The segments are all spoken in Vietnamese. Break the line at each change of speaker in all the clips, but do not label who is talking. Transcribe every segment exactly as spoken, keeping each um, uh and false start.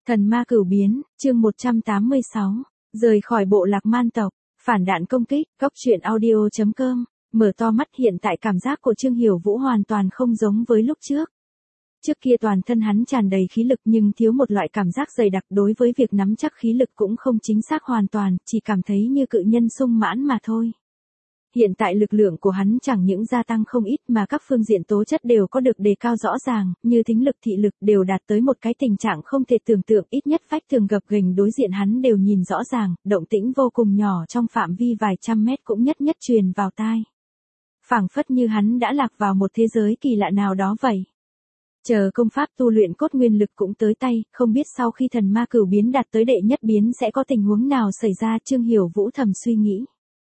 Thần ma cửu biến, chương một trăm tám mươi sáu, rời khỏi bộ lạc man tộc, phản đạn công kích, góc truyện audio chấm com, mở to mắt hiện tại cảm giác của Trương Hiểu Vũ hoàn toàn không giống với lúc trước. Trước kia toàn thân hắn tràn đầy khí lực nhưng thiếu một loại cảm giác dày đặc đối với việc nắm chắc khí lực cũng không chính xác hoàn toàn, chỉ cảm thấy như cự nhân sung mãn mà thôi. Hiện tại lực lượng của hắn chẳng những gia tăng không ít mà các phương diện tố chất đều có được đề cao rõ ràng, như thính lực thị lực đều đạt tới một cái tình trạng không thể tưởng tượng, ít nhất vách tường gập ghềnh đối diện hắn đều nhìn rõ ràng, động tĩnh vô cùng nhỏ trong phạm vi vài trăm mét cũng nhất nhất truyền vào tai. Phảng phất như hắn đã lạc vào một thế giới kỳ lạ nào đó vậy. Chờ công pháp tu luyện cốt nguyên lực cũng tới tay, không biết sau khi thần ma cửu biến đạt tới đệ nhất biến sẽ có tình huống nào xảy ra, Trương Hiểu Vũ thầm suy nghĩ.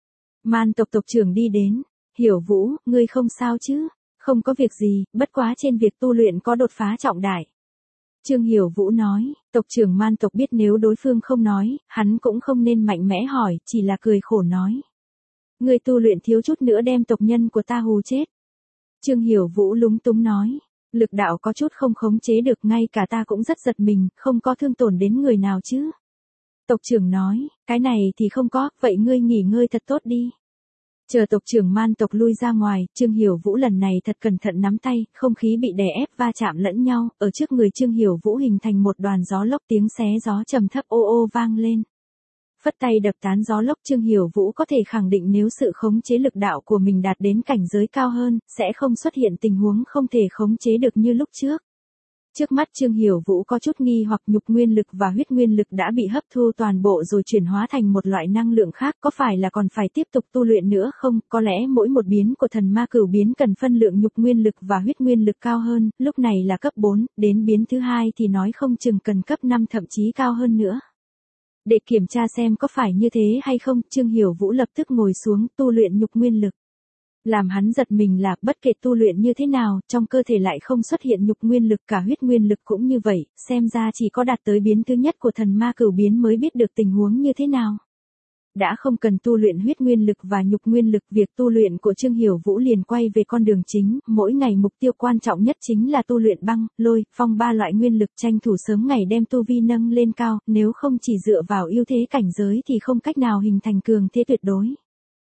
Man tộc tộc trưởng đi đến, Hiểu Vũ, ngươi không sao chứ? Không có việc gì, bất quá trên việc tu luyện có đột phá trọng đại. Trương Hiểu Vũ nói, tộc trưởng man tộc biết nếu đối phương không nói, hắn cũng không nên mạnh mẽ hỏi, chỉ là cười khổ nói. Ngươi tu luyện thiếu chút nữa đem tộc nhân của ta hù chết. Trương Hiểu Vũ lúng túng nói, lực đạo có chút không khống chế được, ngay cả ta cũng rất giật mình, không có thương tổn đến người nào chứ. Tộc trưởng nói, cái này thì không có, vậy ngươi nghỉ ngơi thật tốt đi. Chờ tộc trưởng man tộc lui ra ngoài, Trương Hiểu Vũ lần này thật cẩn thận nắm tay, không khí bị đè ép va chạm lẫn nhau, ở trước người Trương Hiểu Vũ hình thành một đoàn gió lốc, tiếng xé gió trầm thấp ô ô vang lên. Phất tay đập tán gió lốc, Trương Hiểu Vũ có thể khẳng định nếu sự khống chế lực đạo của mình đạt đến cảnh giới cao hơn, sẽ không xuất hiện tình huống không thể khống chế được như lúc trước. Trước mắt Trương Hiểu Vũ có chút nghi hoặc, nhục nguyên lực và huyết nguyên lực đã bị hấp thu toàn bộ rồi chuyển hóa thành một loại năng lượng khác, có phải là còn phải tiếp tục tu luyện nữa không? Có lẽ mỗi một biến của thần ma cửu biến cần phân lượng nhục nguyên lực và huyết nguyên lực cao hơn, lúc này là cấp bốn, đến biến thứ hai thì nói không chừng cần cấp năm thậm chí cao hơn nữa. Để kiểm tra xem có phải như thế hay không, Trương Hiểu Vũ lập tức ngồi xuống tu luyện nhục nguyên lực. Làm hắn giật mình là, bất kể tu luyện như thế nào, trong cơ thể lại không xuất hiện nhục nguyên lực, cả huyết nguyên lực cũng như vậy, xem ra chỉ có đạt tới biến thứ nhất của thần ma cửu biến mới biết được tình huống như thế nào. Đã không cần tu luyện huyết nguyên lực và nhục nguyên lực, việc tu luyện của Trương Hiểu Vũ liền quay về con đường chính, mỗi ngày mục tiêu quan trọng nhất chính là tu luyện băng, lôi, phong ba loại nguyên lực, tranh thủ sớm ngày đem tu vi nâng lên cao, nếu không chỉ dựa vào ưu thế cảnh giới thì không cách nào hình thành cường thế tuyệt đối.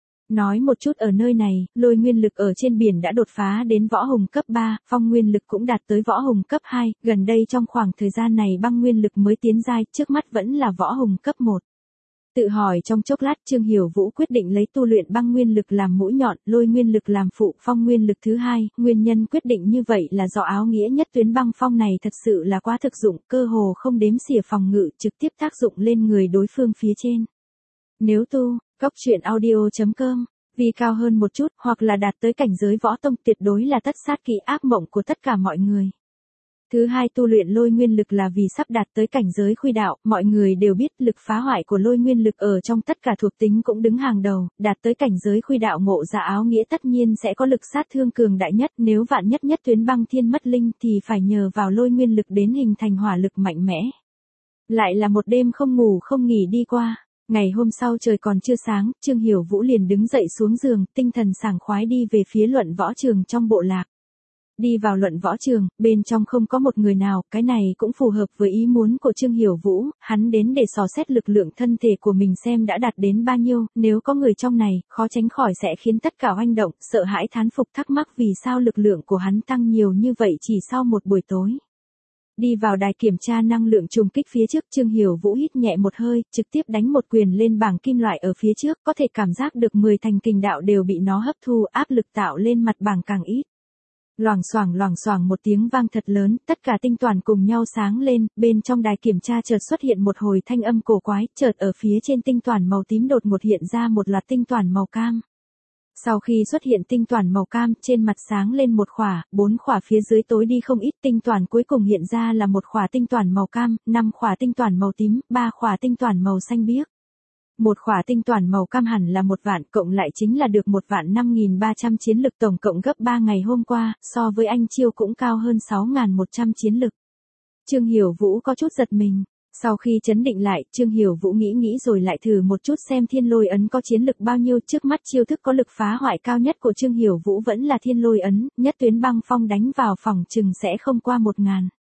Nói một chút ở nơi này, lôi nguyên lực ở trên biển đã đột phá đến võ hùng cấp ba, phong nguyên lực cũng đạt tới võ hùng cấp hai, gần đây trong khoảng thời gian này băng nguyên lực mới tiến giai, trước mắt vẫn là võ hùng cấp một. Tự hỏi trong chốc lát, Trương Hiểu Vũ quyết định lấy tu luyện băng nguyên lực làm mũi nhọn, lôi nguyên lực làm phụ, phong nguyên lực thứ hai, nguyên nhân quyết định như vậy là do áo nghĩa nhất tuyến băng phong này thật sự là quá thực dụng, cơ hồ không đếm xỉa phòng ngự, trực tiếp tác dụng lên người đối phương phía trên. Nếu tu, góc truyện audio chấm com, vì cao hơn một chút, hoặc là đạt tới cảnh giới võ tông, tuyệt đối là tất sát kỹ ác mộng của tất cả mọi người. Thứ hai, tu luyện lôi nguyên lực là vì sắp đạt tới cảnh giới khuy đạo, mọi người đều biết lực phá hoại của lôi nguyên lực ở trong tất cả thuộc tính cũng đứng hàng đầu, đạt tới cảnh giới khuy đạo ngộ ra áo nghĩa tất nhiên sẽ có lực sát thương cường đại nhất, nếu vạn nhất nhất tuyến băng thiên mất linh thì phải nhờ vào lôi nguyên lực đến hình thành hỏa lực mạnh mẽ. Lại là một đêm không ngủ không nghỉ đi qua. Ngày hôm sau trời còn chưa sáng, Trương Hiểu Vũ liền đứng dậy xuống giường, tinh thần sảng khoái đi về phía luận võ trường trong bộ lạc. Đi vào luận võ trường, bên trong không có một người nào, cái này cũng phù hợp với ý muốn của Trương Hiểu Vũ, hắn đến để dò xét lực lượng thân thể của mình xem đã đạt đến bao nhiêu, nếu có người trong này, khó tránh khỏi sẽ khiến tất cả oanh động, sợ hãi thán phục thắc mắc vì sao lực lượng của hắn tăng nhiều như vậy chỉ sau một buổi tối. Đi vào đài kiểm tra năng lượng trùng kích phía trước, Trương Hiểu Vũ hít nhẹ một hơi, trực tiếp đánh một quyền lên bảng kim loại ở phía trước, có thể cảm giác được mười thành kình đạo đều bị nó hấp thu, áp lực tạo lên mặt bảng càng ít. Loảng xoảng loảng xoảng một tiếng vang thật lớn, tất cả tinh toàn cùng nhau sáng lên, bên trong đài kiểm tra chợt xuất hiện một hồi thanh âm cổ quái, chợt ở phía trên tinh toàn màu tím đột ngột hiện ra một loạt tinh toàn màu cam. Sau khi xuất hiện tinh toàn màu cam, trên mặt sáng lên một khỏa, bốn khỏa phía dưới tối đi không ít, tinh toàn cuối cùng hiện ra là một khỏa tinh toàn màu cam, năm khỏa tinh toàn màu tím, ba khỏa tinh toàn màu xanh biếc. Một khỏa tinh toàn màu cam hẳn là một vạn, cộng lại chính là được một vạn năm nghìn ba trăm chiến lực, tổng cộng gấp ba ngày hôm qua, so với anh Chiêu cũng cao hơn sáu nghìn một trăm chiến lực. Trương Hiểu Vũ có chút giật mình. Sau khi chấn định lại, Trương Hiểu Vũ nghĩ nghĩ rồi lại thử một chút xem thiên lôi ấn có chiến lực bao nhiêu, trước mắt chiêu thức có lực phá hoại cao nhất của Trương Hiểu Vũ vẫn là thiên lôi ấn, nhất tuyến băng phong đánh vào phòng chừng sẽ không qua một ngàn.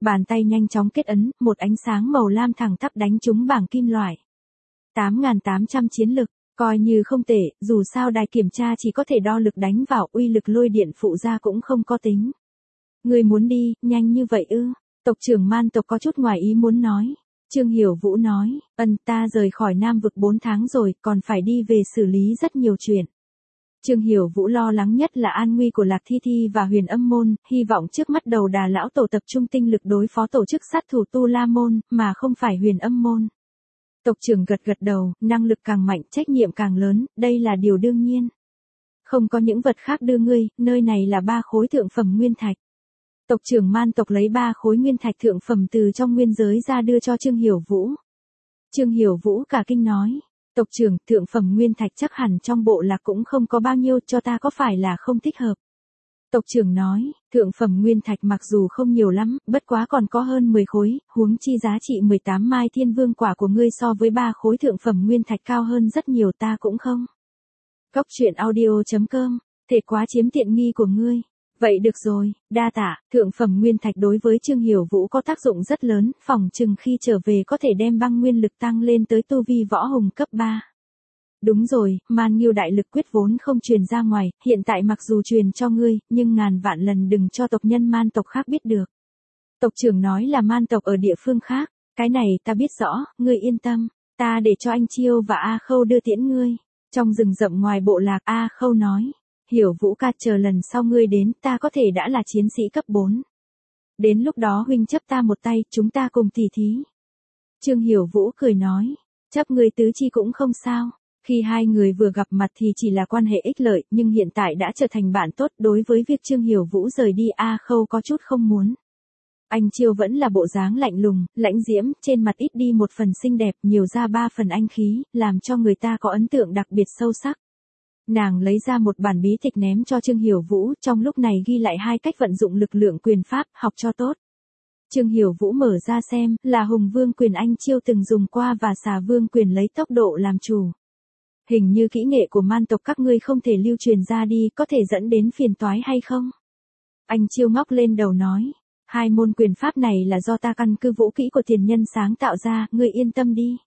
Bàn tay nhanh chóng kết ấn, một ánh sáng màu lam thẳng tắp đánh trúng bảng kim loại. tám nghìn tám trăm chiến lực, coi như không tệ, dù sao đài kiểm tra chỉ có thể đo lực đánh vào, uy lực lôi điện phụ ra cũng không có tính. Người muốn đi, nhanh như vậy ư? Tộc trưởng man tộc có chút ngoài ý muốn nói. Trương Hiểu Vũ nói, ân ta rời khỏi Nam vực bốn tháng rồi, còn phải đi về xử lý rất nhiều chuyện. Trương Hiểu Vũ lo lắng nhất là an nguy của Lạc Thi Thi và Huyền Âm môn, hy vọng trước mắt đầu đà lão tổ tập trung tinh lực đối phó tổ chức sát thủ Tu La môn, mà không phải Huyền Âm môn. Tộc trưởng gật gật đầu, năng lực càng mạnh, trách nhiệm càng lớn, đây là điều đương nhiên. Không có những vật khác đưa ngươi, nơi này là ba khối thượng phẩm nguyên thạch. Tộc trưởng man tộc lấy ba khối nguyên thạch thượng phẩm từ trong nguyên giới ra đưa cho Trương Hiểu Vũ. Trương Hiểu Vũ cả kinh nói, tộc trưởng, thượng phẩm nguyên thạch chắc hẳn trong bộ lạc cũng không có bao nhiêu, cho ta có phải là không thích hợp. Tộc trưởng nói, thượng phẩm nguyên thạch mặc dù không nhiều lắm, bất quá còn có hơn mười khối, huống chi giá trị mười tám mai thiên vương quả của ngươi so với ba khối thượng phẩm nguyên thạch cao hơn rất nhiều, ta cũng không. Cốc truyện audio chấm com, thể quá chiếm tiện nghi của ngươi. Vậy được rồi, đa tạ, thượng phẩm nguyên thạch đối với Trương Hiểu Vũ có tác dụng rất lớn, phòng chừng khi trở về có thể đem băng nguyên lực tăng lên tới tu vi võ hùng cấp ba. Đúng rồi, Man Nghiêu đại lực quyết vốn không truyền ra ngoài, hiện tại mặc dù truyền cho ngươi, nhưng ngàn vạn lần đừng cho tộc nhân man tộc khác biết được. Tộc trưởng nói là man tộc ở địa phương khác, cái này ta biết rõ, ngươi yên tâm, ta để cho anh Chiêu và A Khâu đưa tiễn ngươi. Trong rừng rậm ngoài bộ lạc, A Khâu nói, Hiểu Vũ ca, chờ lần sau ngươi đến, ta có thể đã là chiến sĩ cấp bốn. Đến lúc đó huynh chấp ta một tay, chúng ta cùng tỉ thí. Trương Hiểu Vũ cười nói, chấp ngươi tứ chi cũng không sao. Khi hai người vừa gặp mặt thì chỉ là quan hệ ích lợi, nhưng hiện tại đã trở thành bạn tốt. Đối với việc Trương Hiểu Vũ rời đi, A Khâu có chút không muốn. Anh Chiêu vẫn là bộ dáng lạnh lùng, lãnh diễm, trên mặt ít đi một phần xinh đẹp, nhiều ra ba phần anh khí, làm cho người ta có ấn tượng đặc biệt sâu sắc. Nàng lấy ra một bản bí tịch ném cho Trương Hiểu Vũ, trong lúc này ghi lại hai cách vận dụng lực lượng quyền pháp, học cho tốt. Trương Hiểu Vũ mở ra xem, là Hùng Vương quyền anh Chiêu từng dùng qua và Xà Vương quyền lấy tốc độ làm chủ. Hình như kỹ nghệ của man tộc các ngươi không thể lưu truyền ra đi, có thể dẫn đến phiền toái hay không? Anh Chiêu ngóc lên đầu nói, hai môn quyền pháp này là do ta căn cứ vũ kỹ của tiền nhân sáng tạo ra, ngươi yên tâm đi.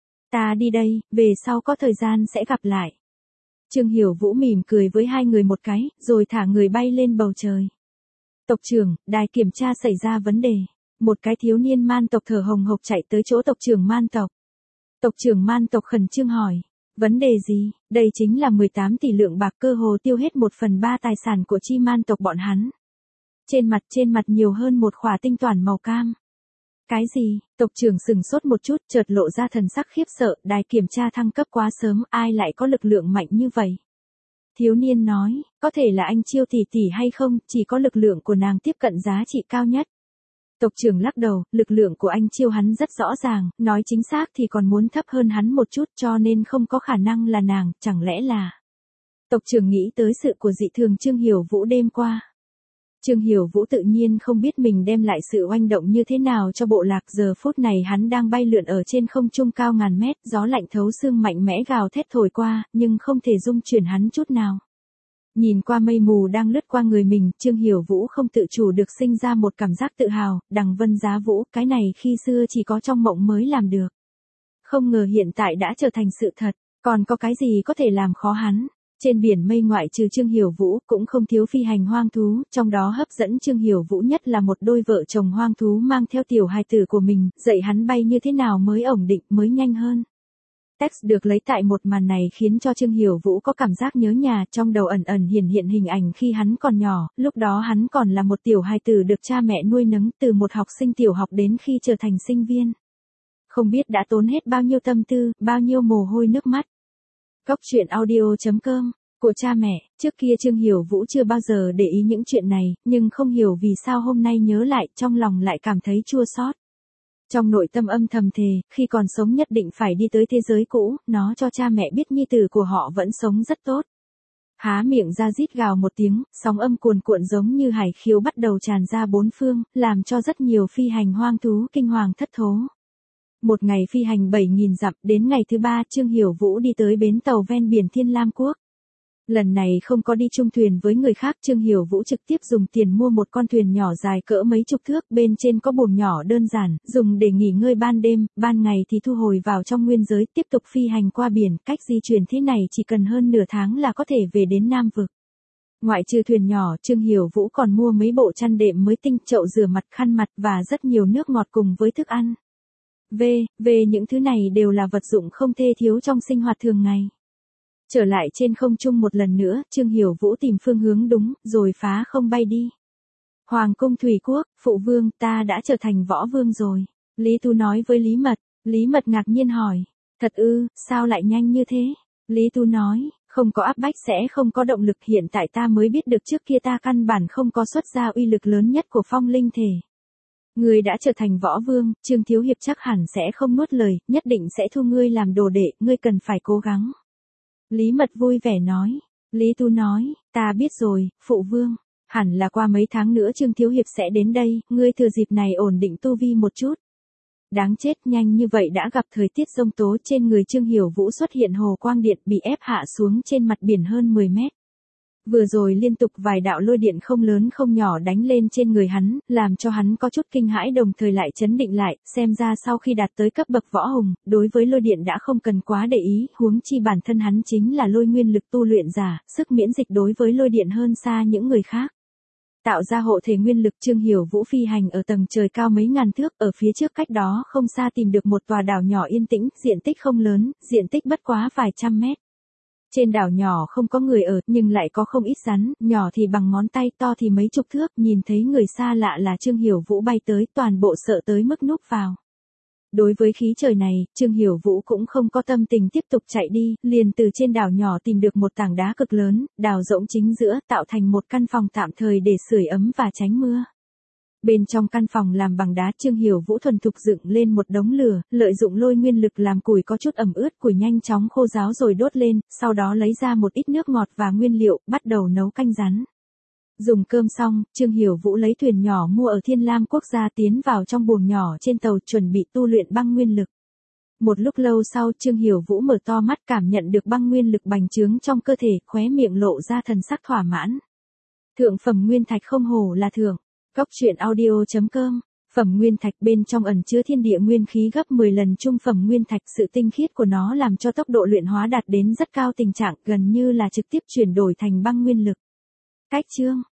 Ta đi đây, về sau có thời gian sẽ gặp lại. Trương Hiểu Vũ mỉm cười với hai người một cái, rồi thả người bay lên bầu trời. Tộc trưởng, đài kiểm tra xảy ra vấn đề. Một cái thiếu niên man tộc thở hồng hộc chạy tới chỗ tộc trưởng man tộc. Tộc trưởng man tộc khẩn trương hỏi, vấn đề gì? Đây chính là mười tám tỷ lượng bạc, cơ hồ tiêu hết một phần ba tài sản của chi man tộc bọn hắn. Trên mặt trên mặt nhiều hơn một khỏa tinh toàn màu cam. Cái gì? Tộc trưởng sừng sốt một chút, chợt lộ ra thần sắc khiếp sợ, đài kiểm tra thăng cấp quá sớm, ai lại có lực lượng mạnh như vậy? Thiếu niên nói, có thể là anh Chiêu tỷ tỷ hay không, chỉ có lực lượng của nàng tiếp cận giá trị cao nhất. Tộc trưởng lắc đầu, lực lượng của anh Chiêu hắn rất rõ ràng, nói chính xác thì còn muốn thấp hơn hắn một chút, cho nên không có khả năng là nàng, chẳng lẽ là... Tộc trưởng nghĩ tới sự của dị thường Trương Hiểu Vũ đêm qua. Trương Hiểu Vũ tự nhiên không biết mình đem lại sự oanh động như thế nào cho bộ lạc, giờ phút này hắn đang bay lượn ở trên không trung cao ngàn mét, gió lạnh thấu xương mạnh mẽ gào thét thổi qua, nhưng không thể dung chuyển hắn chút nào. Nhìn qua mây mù đang lướt qua người mình, Trương Hiểu Vũ không tự chủ được sinh ra một cảm giác tự hào, đằng vân giá vũ, cái này khi xưa chỉ có trong mộng mới làm được. Không ngờ hiện tại đã trở thành sự thật, còn có cái gì có thể làm khó hắn. Trên biển mây ngoại trừ Trương Hiểu Vũ cũng không thiếu phi hành hoang thú, trong đó hấp dẫn Trương Hiểu Vũ nhất là một đôi vợ chồng hoang thú mang theo tiểu hài tử của mình, dạy hắn bay như thế nào mới ổn định, mới nhanh hơn. Text được lấy tại một màn này khiến cho Trương Hiểu Vũ có cảm giác nhớ nhà, trong đầu ẩn ẩn hiển hiện hình ảnh khi hắn còn nhỏ, lúc đó hắn còn là một tiểu hài tử được cha mẹ nuôi nấng, từ một học sinh tiểu học đến khi trở thành sinh viên. Không biết đã tốn hết bao nhiêu tâm tư, bao nhiêu mồ hôi nước mắt. Cốc truyện audio chấm com, của cha mẹ, trước kia Trương Hiểu Vũ chưa bao giờ để ý những chuyện này, nhưng không hiểu vì sao hôm nay nhớ lại, trong lòng lại cảm thấy chua xót. Trong nội tâm âm thầm thề, khi còn sống nhất định phải đi tới thế giới cũ, nó cho cha mẹ biết nhi tử của họ vẫn sống rất tốt. Há miệng ra rít gào một tiếng, sóng âm cuồn cuộn giống như hải khiếu bắt đầu tràn ra bốn phương, làm cho rất nhiều phi hành hoang thú kinh hoàng thất thố. Một ngày phi hành bảy nghìn dặm, đến ngày thứ ba Trương Hiểu Vũ đi tới bến tàu ven biển Thiên Lam Quốc. Lần này không có đi chung thuyền với người khác, Trương Hiểu Vũ trực tiếp dùng tiền mua một con thuyền nhỏ dài cỡ mấy chục thước, bên trên có buồng nhỏ đơn giản, dùng để nghỉ ngơi ban đêm, ban ngày thì thu hồi vào trong nguyên giới, tiếp tục phi hành qua biển, cách di chuyển thế này chỉ cần hơn nửa tháng là có thể về đến Nam Vực. Ngoại trừ thuyền nhỏ, Trương Hiểu Vũ còn mua mấy bộ chăn đệm mới tinh, chậu rửa mặt, khăn mặt và rất nhiều nước ngọt cùng với thức ăn. Về, về những thứ này đều là vật dụng không thể thiếu trong sinh hoạt thường ngày. Trở lại trên không trung một lần nữa, Trương Hiểu Vũ tìm phương hướng đúng, rồi phá không bay đi. Hoàng cung Thủy Quốc, phụ vương, ta đã trở thành võ vương rồi. Lý Tu nói với Lý Mật. Lý Mật ngạc nhiên hỏi. Thật ư, sao lại nhanh như thế? Lý Tu nói, không có áp bách sẽ không có động lực, hiện tại ta mới biết được trước kia ta căn bản không có xuất ra uy lực lớn nhất của phong linh thể. Ngươi đã trở thành võ vương, Trương Thiếu Hiệp chắc hẳn sẽ không nuốt lời, nhất định sẽ thu ngươi làm đồ đệ, ngươi cần phải cố gắng. Lý Mật vui vẻ nói. Lý Tu nói, ta biết rồi, phụ vương. Hẳn là qua mấy tháng nữa Trương Thiếu Hiệp sẽ đến đây, ngươi thừa dịp này ổn định tu vi một chút. Đáng chết, nhanh như vậy đã gặp thời tiết giông tố, trên người Trương Hiểu Vũ xuất hiện hồ quang điện bị ép hạ xuống trên mặt biển hơn mười mét. Vừa rồi liên tục vài đạo lôi điện không lớn không nhỏ đánh lên trên người hắn, làm cho hắn có chút kinh hãi đồng thời lại chấn định lại, xem ra sau khi đạt tới cấp bậc võ hùng, đối với lôi điện đã không cần quá để ý, huống chi bản thân hắn chính là lôi nguyên lực tu luyện giả, sức miễn dịch đối với lôi điện hơn xa những người khác. Tạo ra hộ thể nguyên lực, Trương Hiểu Vũ phi hành ở tầng trời cao mấy ngàn thước, ở phía trước cách đó không xa tìm được một tòa đảo nhỏ yên tĩnh, diện tích không lớn, diện tích bất quá vài trăm mét. Trên đảo nhỏ không có người ở, nhưng lại có không ít rắn, nhỏ thì bằng ngón tay, to thì mấy chục thước, nhìn thấy người xa lạ là Trương Hiểu Vũ bay tới, toàn bộ sợ tới mức núp vào. Đối với khí trời này, Trương Hiểu Vũ cũng không có tâm tình tiếp tục chạy đi, liền từ trên đảo nhỏ tìm được một tảng đá cực lớn, đào rỗng chính giữa, tạo thành một căn phòng tạm thời để sưởi ấm và tránh mưa. Bên trong căn phòng làm bằng đá, Trương Hiểu Vũ thuần thục dựng lên một đống lửa, lợi dụng lôi nguyên lực làm củi có chút ẩm ướt, củi nhanh chóng khô ráo rồi đốt lên, sau đó lấy ra một ít nước ngọt và nguyên liệu, bắt đầu nấu canh rắn. Dùng cơm xong, Trương Hiểu Vũ lấy thuyền nhỏ mua ở Thiên Lam Quốc gia tiến vào trong buồng nhỏ trên tàu chuẩn bị tu luyện băng nguyên lực. Một lúc lâu sau, Trương Hiểu Vũ mở to mắt cảm nhận được băng nguyên lực bành trướng trong cơ thể, khóe miệng lộ ra thần sắc thỏa mãn. Thượng phẩm nguyên thạch không hổ là thượng. Góc truyện audio chấm com. Phẩm nguyên thạch bên trong ẩn chứa thiên địa nguyên khí gấp mười lần trung phẩm nguyên thạch, sự tinh khiết của nó làm cho tốc độ luyện hóa đạt đến rất cao, tình trạng gần như là trực tiếp chuyển đổi thành băng nguyên lực. Cách chương